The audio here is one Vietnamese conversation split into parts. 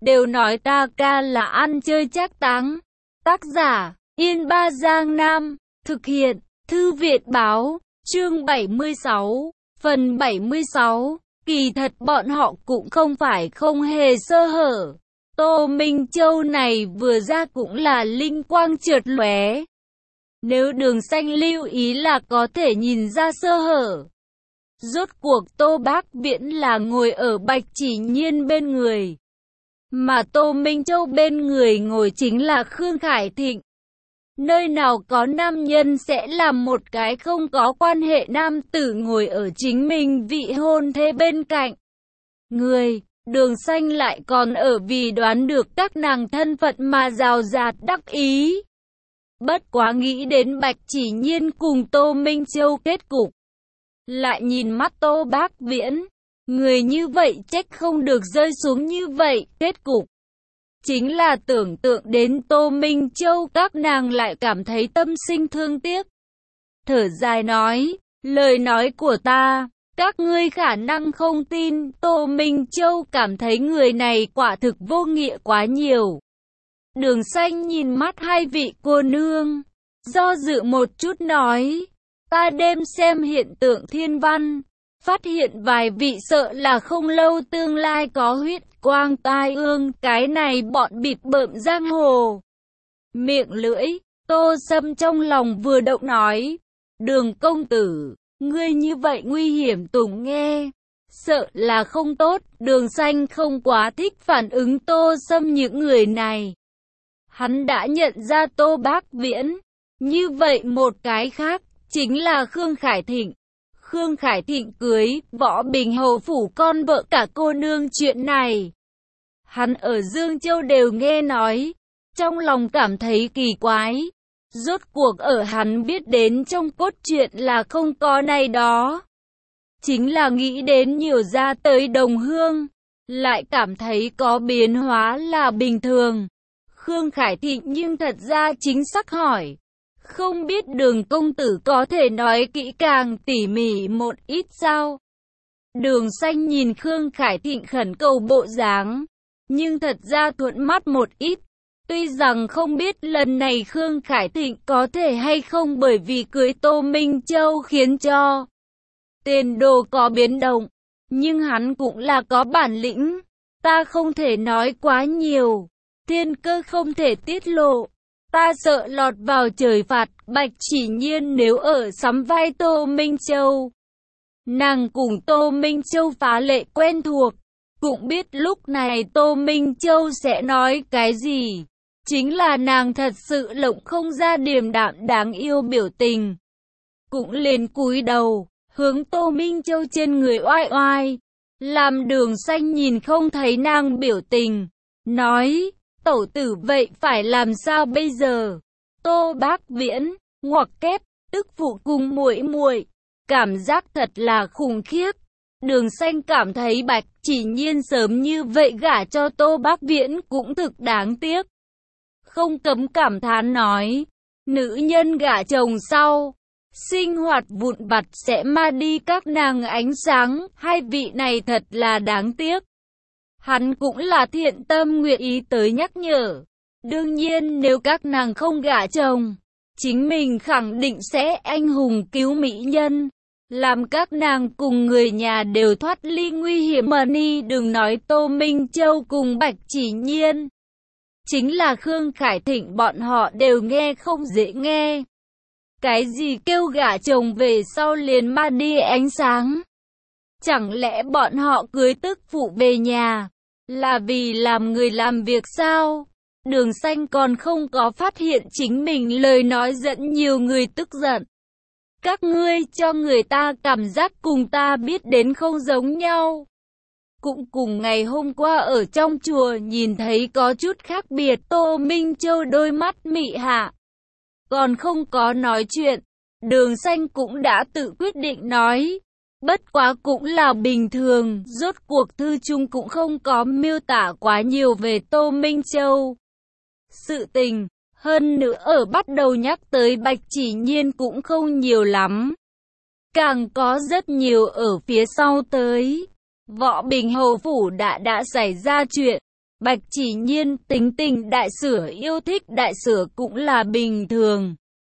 đều nói ta ca là ăn chơi trác táng. Tác giả, Yên Ba Giang Nam, thực hiện, Thư viện Báo, chương 76, phần 76, kỳ thật bọn họ cũng không phải không hề sơ hở. Tô Minh Châu này vừa ra cũng là linh quang chợt lóe. Nếu Đường Xanh lưu ý là có thể nhìn ra sơ hở. Rốt cuộc Tô Bác Viễn là ngồi ở Bạch Chỉ Nhiên bên người. Mà Tô Minh Châu bên người ngồi chính là Khương Khải Thịnh. Nơi nào có nam nhân sẽ làm một cái không có quan hệ nam tử ngồi ở chính mình vị hôn thê bên cạnh. Đường Xanh lại còn ở vì đoán được các nàng thân phận mà rào rạt đắc ý. Bất quá nghĩ đến Bạch Chỉ Nhiên cùng Tô Minh Châu kết cục. Lại nhìn mắt Tô Bác Viễn. Người như vậy trách không được rơi xuống như vậy. Kết cục chính là tưởng tượng đến Tô Minh Châu, các nàng lại cảm thấy tâm sinh thương tiếc. Thở dài nói, lời nói của ta, các ngươi khả năng không tin. Tô Minh Châu cảm thấy người này quả thực vô nghĩa quá nhiều. Đường Xanh nhìn mắt hai vị cô nương, do dự một chút nói, ta đêm xem hiện tượng thiên văn, phát hiện vài vị sợ là không lâu tương lai có huyết quang tai ương, cái này bọn bịp bợm giang hồ. Miệng lưỡi, Tô Sâm trong lòng vừa động nói, Đường công tử, ngươi như vậy nguy hiểm Tùng nghe, sợ là không tốt. Đường Xanh không quá thích phản ứng Tô Sâm những người này. Hắn đã nhận ra Tô Bác Viễn. Như vậy một cái khác, chính là Khương Khải Thịnh. Khương Khải Thịnh cưới Võ Bình hầu phủ con vợ cả cô nương chuyện này. Hắn ở Dương Châu đều nghe nói, trong lòng cảm thấy kỳ quái. Rốt cuộc ở hắn biết đến trong cốt truyện là không có này đó. Chính là nghĩ đến nhiều ra tới đồng hương, lại cảm thấy có biến hóa là bình thường. Khương Khải Thịnh nhưng thật ra chính xác hỏi, không biết Đường công tử có thể nói kỹ càng tỉ mỉ một ít sao? Đường Xanh nhìn Khương Khải Thịnh khẩn cầu bộ dáng, nhưng thật ra thuận mắt một ít. Tuy rằng không biết lần này Khương Khải Thịnh có thể hay không bởi vì cưới Tô Minh Châu khiến cho tiền đồ có biến động, nhưng hắn cũng là có bản lĩnh. Ta không thể nói quá nhiều, thiên cơ không thể tiết lộ. Ta sợ lọt vào trời phạt. Bạch Chỉ Nhiên nếu ở sắm vai Tô Minh Châu, nàng cùng Tô Minh Châu phá lệ quen thuộc, cũng biết lúc này Tô Minh Châu sẽ nói cái gì. Chính là nàng thật sự lộng không ra điềm đạm đáng yêu biểu tình. Cũng liền cúi đầu, hướng Tô Minh Châu trên người oai oai, làm Đường Xanh nhìn không thấy nàng biểu tình, nói, tẩu tử vậy phải làm sao bây giờ? Tô Bác Viễn, ngoặc kép, tức phụ cùng muội muội, cảm giác thật là khủng khiếp. Đường Xanh cảm thấy Bạch Chỉ Nhiên sớm như vậy gả cho Tô Bác Viễn cũng thực đáng tiếc. Không cấm cảm thán nói, nữ nhân gả chồng sau, sinh hoạt vụn vặt sẽ ma đi các nàng ánh sáng, hai vị này thật là đáng tiếc. Hắn cũng là thiện tâm nguyện ý tới nhắc nhở. Đương nhiên nếu các nàng không gả chồng, chính mình khẳng định sẽ anh hùng cứu mỹ nhân, làm các nàng cùng người nhà đều thoát ly nguy hiểm. Mà ni đừng nói Tô Minh Châu cùng Bạch Chỉ Nhiên, chính là Khương Khải Thịnh bọn họ đều nghe không dễ nghe. Cái gì kêu gả chồng về sau liền ma đi ánh sáng? Chẳng lẽ bọn họ cưới tức phụ về nhà là vì làm người làm việc sao? Đường Xanh còn không có phát hiện chính mình lời nói dẫn nhiều người tức giận. Các ngươi cho người ta cảm giác cùng ta biết đến không giống nhau. Cũng cùng ngày hôm qua ở trong chùa nhìn thấy có chút khác biệt. Tô Minh Châu đôi mắt mị hạ, còn không có nói chuyện. Đường Xanh cũng đã tự quyết định nói, bất quá cũng là bình thường. Rốt cuộc thư chung cũng không có miêu tả quá nhiều về Tô Minh Châu sự tình, hơn nữa ở bắt đầu nhắc tới Bạch Chỉ Nhiên cũng không nhiều lắm, càng có rất nhiều ở phía sau tới. Võ Bình hầu phủ đã xảy ra chuyện, Bạch Chỉ Nhiên tính tình đại sửa, yêu thích đại sửa cũng là bình thường.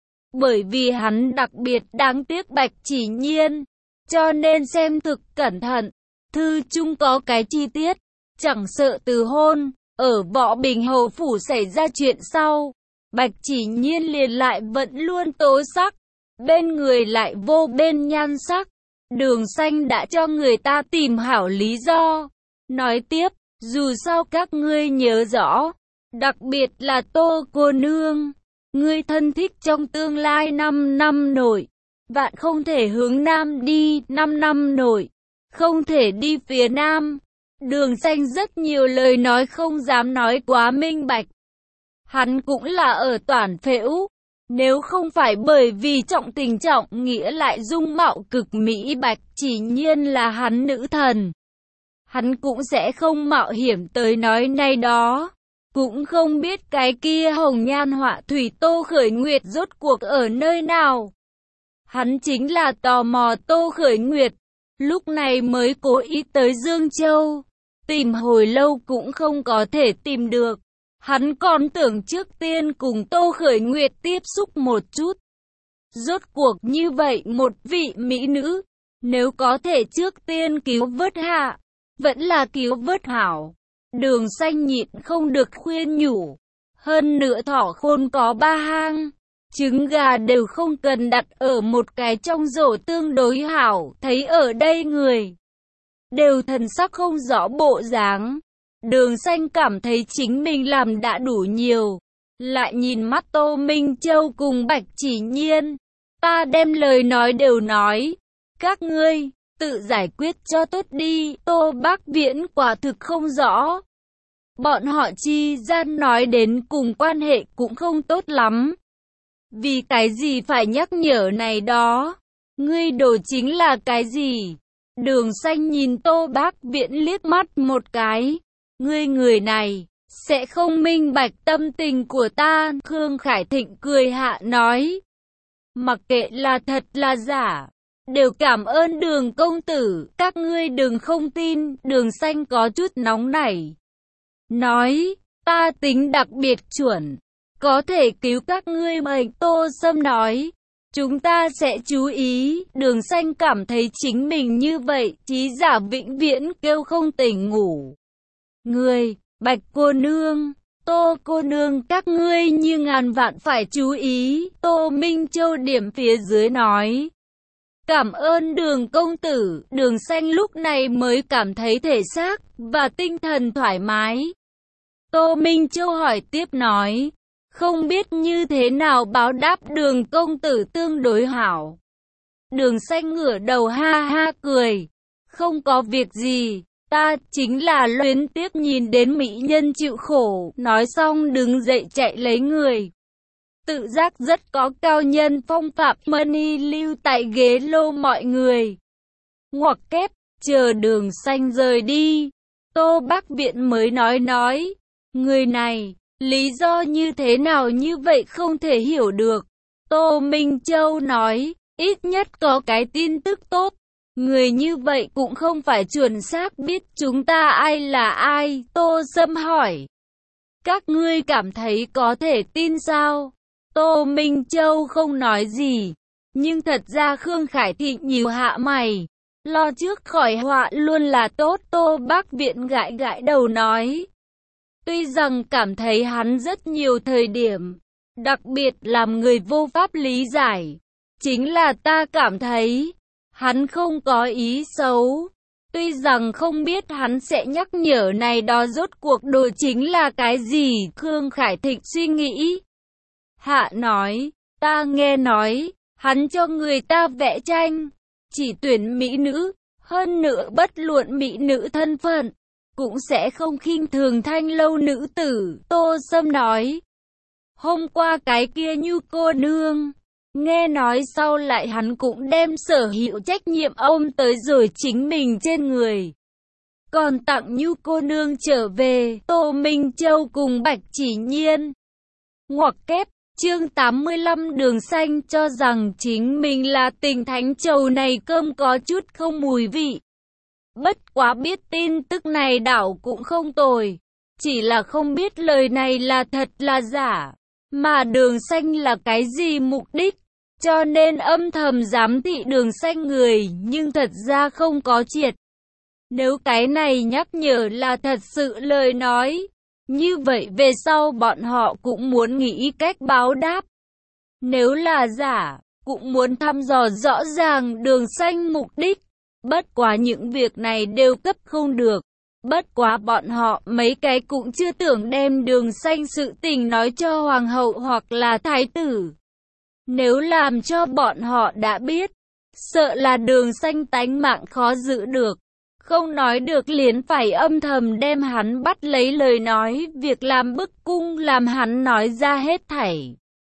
Bởi vì hắn đặc biệt đáng tiếc Bạch Chỉ Nhiên, cho nên xem thực cẩn thận. Thư chung có cái chi tiết, chẳng sợ từ hôn, ở Võ Bình Hầu Phủ xảy ra chuyện sau, Bạch Chỉ Nhiên liền lại vẫn luôn tố sắc, bên người lại vô bên nhan sắc. Đường Xanh đã cho người ta tìm hảo lý do. Nói tiếp, dù sao các ngươi nhớ rõ, đặc biệt là Tô cô nương, ngươi thân thích trong tương lai 5 năm nội, vạn không thể hướng Nam đi, 5 năm nội, không thể đi phía Nam. Đường Xanh rất nhiều lời nói không dám nói quá minh bạch. Hắn cũng là ở toàn phễu. Nếu không phải bởi vì trọng tình trọng nghĩa lại dung mạo cực mỹ Bạch Chỉ Nhiên là hắn nữ thần, hắn cũng sẽ không mạo hiểm tới nói này đó. Cũng không biết cái kia hồng nhan họa thủy Tô Khởi Nguyệt rốt cuộc ở nơi nào. Hắn chính là tò mò Tô Khởi Nguyệt, lúc này mới cố ý tới Dương Châu, tìm hồi lâu cũng không có thể tìm được. Hắn còn tưởng trước tiên cùng Tô Khởi Nguyệt tiếp xúc một chút. Rốt cuộc như vậy một vị mỹ nữ, nếu có thể trước tiên cứu vớt hạ, vẫn là cứu vớt hảo. Đường Xanh nhịn không được khuyên nhủ. Hơn nữa thỏ khôn có 3 hang, trứng gà đều không cần đặt ở một cái trong rổ tương đối hảo. Thấy ở đây người đều thần sắc không rõ bộ dáng, Đường Xanh cảm thấy chính mình làm đã đủ nhiều. Lại nhìn mắt Tô Minh Châu cùng Bạch Chỉ Nhiên, ta đem lời nói đều nói, các ngươi tự giải quyết cho tốt đi. Tô Bác Viễn quả thực không rõ, bọn họ chi gian nói đến cùng quan hệ cũng không tốt lắm. Vì cái gì phải nhắc nhở này đó? Ngươi đồ chính là cái gì? Đường Xanh nhìn Tô Bác Viễn liếc mắt một cái. Ngươi người này, sẽ không minh bạch tâm tình của ta. Khương Khải Thịnh cười hạ nói. Mặc kệ là thật là giả, đều cảm ơn Đường công tử, các ngươi đừng không tin. Đường Xanh có chút nóng nảy, nói, ta tính đặc biệt chuẩn, có thể cứu các ngươi mệnh. Tô Sâm nói, chúng ta sẽ chú ý. Đường Xanh cảm thấy chính mình như vậy, trí giả vĩnh viễn kêu không tỉnh ngủ. Ngươi, Bạch cô nương, Tô cô nương, các ngươi như ngàn vạn phải chú ý. Tô Minh Châu điểm phía dưới nói, cảm ơn Đường công tử. Đường Xanh lúc này mới cảm thấy thể xác và tinh thần thoải mái. Tô Minh Châu hỏi tiếp nói, không biết như thế nào báo đáp Đường công tử tương đối hảo. Đường Xanh ngửa đầu ha ha cười, không có việc gì, ta chính là luyến tiếc nhìn đến mỹ nhân chịu khổ. Nói xong đứng dậy chạy lấy người. Tự giác rất có cao nhân phong phạm. Money lưu tại ghế lô mọi người. Ngoặc kép, chờ Đường Xanh rời đi, Tô Bác Viễn mới nói, người này, lý do như thế nào như vậy không thể hiểu được. Tô Minh Châu nói, ít nhất có cái tin tức tốt. Người như vậy cũng không phải chuẩn xác biết chúng ta ai là ai. Tô Sâm hỏi, các ngươi cảm thấy có thể tin sao? Tô Minh Châu không nói gì, nhưng thật ra Khương Khải Thịnh nhíu hạ mày, lo trước khỏi họa luôn là tốt. Tô Bác Viễn gãi gãi đầu nói, tuy rằng cảm thấy hắn rất nhiều thời điểm, đặc biệt làm người vô pháp lý giải, chính là ta cảm thấy hắn không có ý xấu. Tuy rằng không biết hắn sẽ nhắc nhở này đó rốt cuộc đồ chính là cái gì. Khương Khải Thịnh suy nghĩ hạ nói, ta nghe nói hắn cho người ta vẽ tranh, chỉ tuyển mỹ nữ, hơn nữa bất luận mỹ nữ thân phận, cũng sẽ không khinh thường thanh lâu nữ tử. Tô Sâm nói, hôm qua cái kia Như cô nương, nghe nói sau lại hắn cũng đem sở hữu trách nhiệm ôm tới rồi chính mình trên người, còn tặng Như cô nương trở về. Tô Minh Châu cùng Bạch Chỉ Nhiên. Ngoặc kép, chương 85. Đường Xanh cho rằng chính mình là tình thánh trầu này cơm có chút không mùi vị. Bất quá biết tin tức này đảo cũng không tồi. Chỉ là không biết lời này là thật là giả, mà Đường Xanh là cái gì mục đích, cho nên âm thầm giám thị Đường Xanh người, nhưng thật ra không có triệt. Nếu cái này nhắc nhở là thật sự lời nói, như vậy về sau bọn họ cũng muốn nghĩ cách báo đáp. Nếu là giả, cũng muốn thăm dò rõ ràng Đường Xanh mục đích. Bất quá những việc này đều cấp không được. Bất quá bọn họ mấy cái cũng chưa tưởng đem Đường Xanh sự tình nói cho hoàng hậu hoặc là thái tử. Nếu làm cho bọn họ đã biết, sợ là Đường Xanh tánh mạng khó giữ được. Không nói được liền phải âm thầm đem hắn bắt lấy lời nói, việc làm bức cung làm hắn nói ra hết thảy.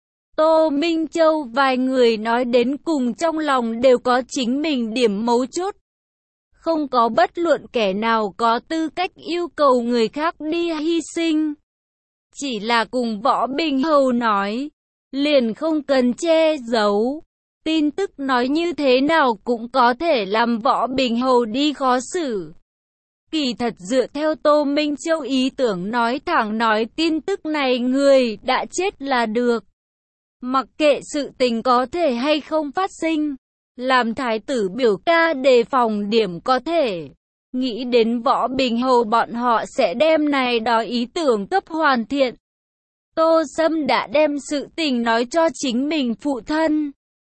Tô Minh Châu vài người nói đến cùng trong lòng đều có chính mình điểm mấu chốt. Không có bất luận kẻ nào có tư cách yêu cầu người khác đi hy sinh. Chỉ là cùng Võ Bình Hầu nói, liền không cần che giấu. Tin tức nói như thế nào cũng có thể làm Võ Bình Hầu đi khó xử. Kỳ thật dựa theo Tô Minh Châu ý tưởng nói thẳng nói tin tức này người đã chết là được. Mặc kệ sự tình có thể hay không phát sinh, làm thái tử biểu ca đề phòng điểm có thể. Nghĩ đến Võ Bình Hầu bọn họ sẽ đem này đó ý tưởng cấp hoàn thiện. Tô Sâm đã đem sự tình nói cho chính mình phụ thân.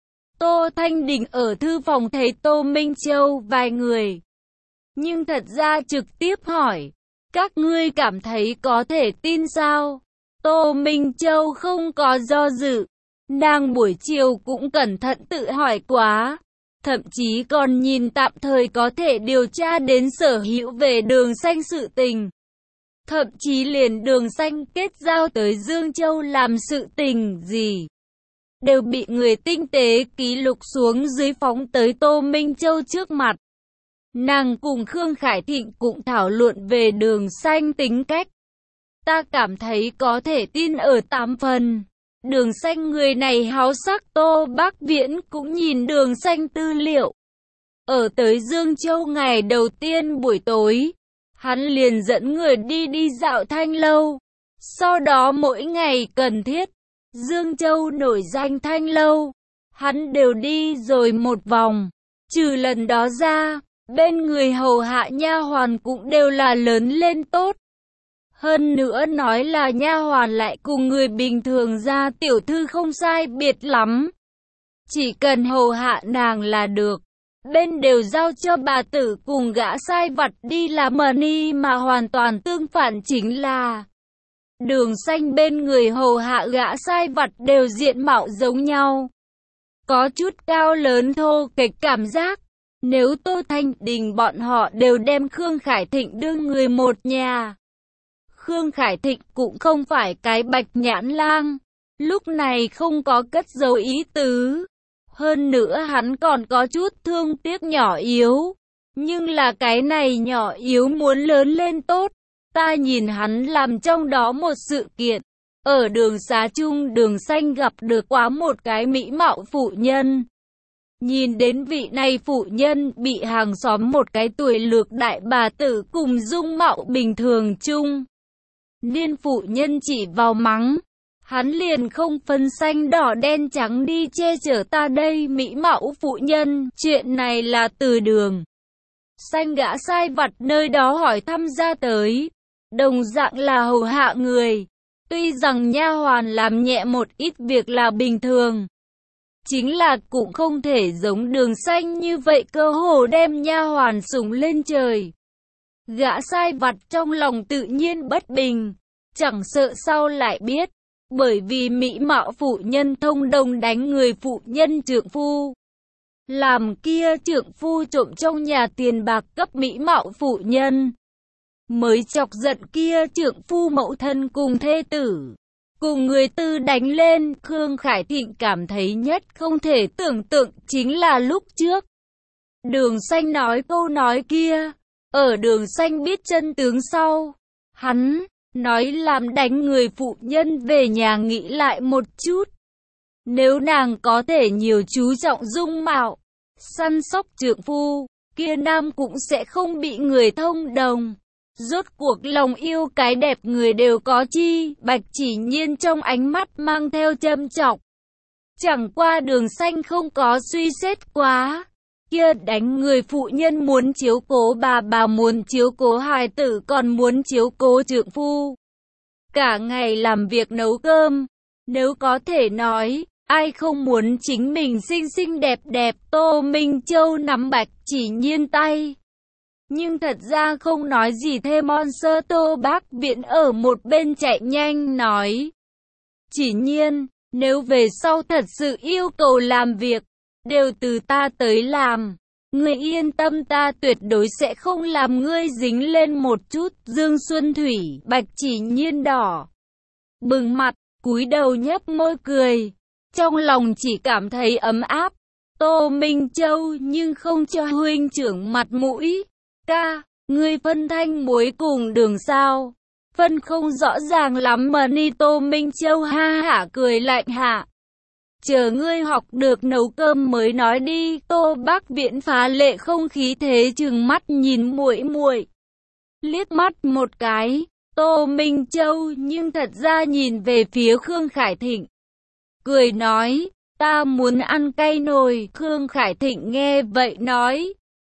Tô Thanh Đình ở thư phòng thấy Tô Minh Châu vài người. Nhưng thật ra trực tiếp hỏi, các ngươi cảm thấy có thể tin sao? Tô Minh Châu không có do dự. Nàng buổi chiều cũng cẩn thận tự hỏi quá. Thậm chí còn nhìn tạm thời có thể điều tra đến Sở Hữu về Đường Xanh sự tình. Thậm chí liền Đường Xanh kết giao tới Dương Châu làm sự tình gì, đều bị người tinh tế ký lục xuống dưới phóng tới Tô Minh Châu trước mặt. Nàng cùng Khương Khải Thịnh cũng thảo luận về Đường Xanh tính cách. Ta cảm thấy có thể tin ở 8 phần. Đường Xanh người này háo sắc. Tô Bác Viễn cũng nhìn Đường Xanh tư liệu. Ở tới Dương Châu ngày đầu tiên buổi tối, hắn liền dẫn người đi dạo Thanh Lâu. Sau đó mỗi ngày cần thiết, Dương Châu nổi danh Thanh Lâu, hắn đều đi rồi một vòng. Trừ lần đó ra, bên người hầu hạ nha hoàn cũng đều là lớn lên tốt. Hơn nữa nói là nha hoàn lại cùng người bình thường ra tiểu thư không sai biệt lắm. Chỉ cần hầu hạ nàng là được. Bên đều giao cho bà tử cùng gã sai vặt đi làm money, mà hoàn toàn tương phản chính là Đường Xanh bên người hầu hạ gã sai vặt đều diện mạo giống nhau. Có chút cao lớn thô kệch cảm giác. Nếu Tô Thanh Đình bọn họ đều đem Khương Khải Thịnh đương người một nhà. Khương Khải Thịnh cũng không phải cái bạch nhãn lang, lúc này không có cất giấu ý tứ. Hơn nữa hắn còn có chút thương tiếc nhỏ yếu. Nhưng là cái này nhỏ yếu muốn lớn lên tốt. Ta nhìn hắn làm trong đó một sự kiện. Ở đường xá chung Đường Xanh gặp được quá một cái mỹ mạo phụ nhân. Nhìn đến vị này phụ nhân bị hàng xóm một cái tuổi lược đại bà tử cùng dung mạo bình thường chung. Niên phụ nhân chỉ vào mắng. Hắn liền không phân xanh đỏ đen trắng đi che chở ta đây mỹ mạo phụ nhân. Chuyện này là từ Đường Xanh gã sai vặt nơi đó hỏi thăm ra tới. Đồng dạng là hầu hạ người. Tuy rằng nha hoàn làm nhẹ một ít việc là bình thường. Chính là cũng không thể giống Đường Xanh như vậy cơ hồ đem nha hoàn sủng lên trời. Gã sai vặt trong lòng tự nhiên bất bình. Chẳng sợ sau lại biết. Bởi vì mỹ mạo phụ nhân thông đồng đánh người phụ nhân trượng phu. Làm kia trượng phu trộm trong nhà tiền bạc cấp mỹ mạo phụ nhân. Mới chọc giận kia trượng phu mẫu thân cùng thê tử. Cùng người tư đánh lên. Khương Khải Thịnh cảm thấy nhất không thể tưởng tượng chính là lúc trước. Đường Xanh nói câu nói kia. Ở Đường Xanh biết chân tướng sau. Hắn nói làm đánh người phụ nhân về nhà nghĩ lại một chút. Nếu nàng có thể nhiều chú trọng dung mạo, săn sóc trượng phu, kia nam cũng sẽ không bị người thông đồng. Rốt cuộc lòng yêu cái đẹp người đều có chi, Bạch Chỉ Nhiên trong ánh mắt mang theo châm chọc. Chẳng qua Đường Xanh không có suy xét quá. Kia đánh người phụ nhân muốn chiếu cố bà muốn chiếu cố hài tử còn muốn chiếu cố trượng phu. Cả ngày làm việc nấu cơm. Nếu có thể nói, ai không muốn chính mình xinh xinh đẹp đẹp. Tô Minh Châu nắm Bạch Chỉ Nhiên tay. Nhưng thật ra không nói gì thêm. Monster Tô Bác Viễn ở một bên chạy nhanh nói. Chỉ Nhiên, nếu về sau thật sự yêu cầu làm việc, đều từ ta tới làm. Ngươi yên tâm, ta tuyệt đối sẽ không làm ngươi dính lên một chút. Dương Xuân Thủy, Bạch Chỉ Nhiên đỏ bừng mặt, cúi đầu nhếch môi cười. Trong lòng chỉ cảm thấy ấm áp. Tô Minh Châu nhưng không cho huynh trưởng mặt mũi. Ca, ngươi phân thanh muối cùng đường sao? Phân không rõ ràng lắm mà ni. Tô Minh Châu ha hả cười lạnh hạ. Chờ ngươi học được nấu cơm mới nói đi. Tô Bác Viễn phá lệ không khí thế trừng mắt nhìn muội muội. Liếc mắt một cái, Tô Minh Châu nhưng thật ra nhìn về phía Khương Khải Thịnh. Cười nói, ta muốn ăn cay nồi. Khương Khải Thịnh nghe vậy nói,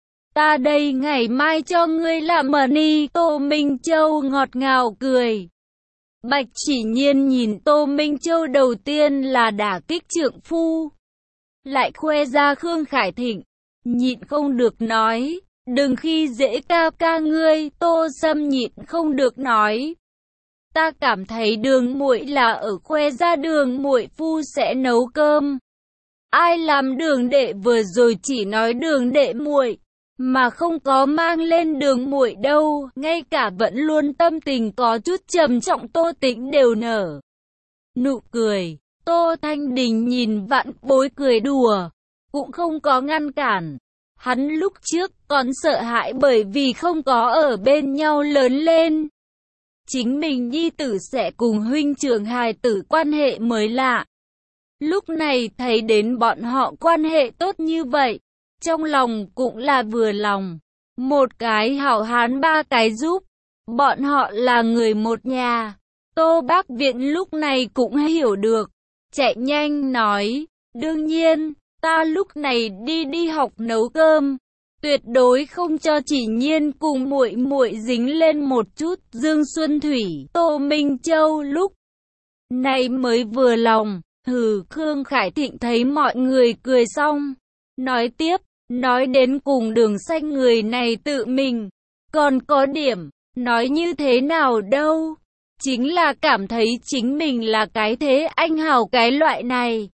ta đây ngày mai cho ngươi làm mà ni. Tô Minh Châu ngọt ngào cười. Bạch Chỉ Nhiên nhìn Tô Minh Châu đầu tiên là đả kích trượng phu. Lại khoe ra Khương Khải Thịnh. Nhịn không được nói, đừng khi dễ ca ca ngươi. Tô Sâm nhịn không được nói, ta cảm thấy Đường muội là ở khoe ra Đường muội phu sẽ nấu cơm. Ai làm Đường đệ vừa rồi chỉ nói Đường đệ muội, mà không có mang lên Đường muội đâu. Ngay cả vẫn luôn tâm tình có chút trầm trọng Tô Tĩnh đều nở nụ cười. Tô Thanh Đình nhìn Vạn Bối cười đùa, cũng không có ngăn cản. Hắn lúc trước còn sợ hãi bởi vì không có ở bên nhau lớn lên. Chính mình nhi tử sẽ cùng huynh trưởng hài tử quan hệ mới lạ. Lúc này thấy đến bọn họ quan hệ tốt như vậy, trong lòng cũng là vừa lòng. Một cái hảo hán ba cái giúp, bọn họ là người một nhà. Tô Bác Viễn lúc này cũng hiểu được, chạy nhanh nói, đương nhiên, ta lúc này đi học nấu cơm, tuyệt đối không cho Chỉ Nhiên cùng muội muội dính lên một chút. Dương Xuân Thủy, Tô Minh Châu lúc này mới vừa lòng. Khương Khải Thịnh thấy mọi người cười xong, nói tiếp, nói đến cùng Đường Xanh người này tự mình còn có điểm, nói như thế nào đâu, chính là cảm thấy chính mình là cái thế anh hào cái loại này.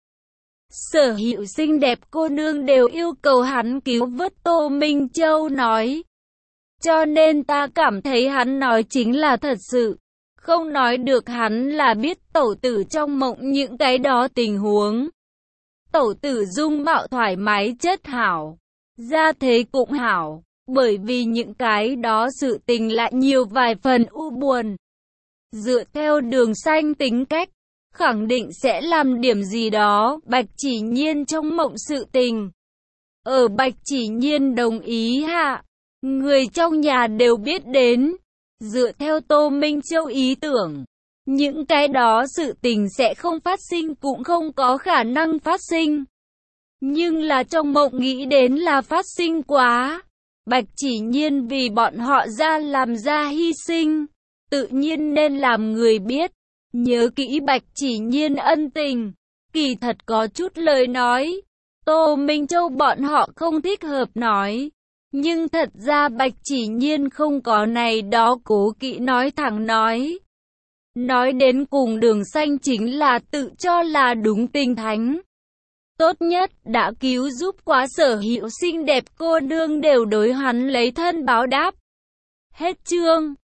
Sở hữu xinh đẹp cô nương đều yêu cầu hắn cứu vớt. Tô Minh Châu nói, cho nên ta cảm thấy hắn nói chính là thật sự. Không nói được hắn là biết tẩu tử trong mộng những cái đó tình huống. Tẩu tử dung mạo thoải mái chất hảo, gia thế cũng hảo, bởi vì những cái đó sự tình lại nhiều vài phần u buồn. Dựa theo Đường Xanh tính cách, khẳng định sẽ làm điểm gì đó. Bạch Chỉ Nhiên trong mộng sự tình, ở Bạch Chỉ Nhiên đồng ý hạ, người trong nhà đều biết đến. Dựa theo Tô Minh Châu ý tưởng, những cái đó sự tình sẽ không phát sinh, cũng không có khả năng phát sinh. Nhưng là trong mộng nghĩ đến là phát sinh quá. Bạch Chỉ Nhiên vì bọn họ ra làm ra hy sinh, tự nhiên nên làm người biết. Nhớ kỹ Bạch Chỉ Nhiên ân tình, kỳ thật có chút lời nói Tô Minh Châu bọn họ không thích hợp nói. Nhưng thật ra Bạch Chỉ Nhiên không có này đó cố kỵ nói thẳng nói. Nói đến cùng Đường Xanh chính là tự cho là đúng tinh thánh. Tốt nhất đã cứu giúp quá sở hữu xinh đẹp cô nương đều đối hắn lấy thân báo đáp. Hết chương.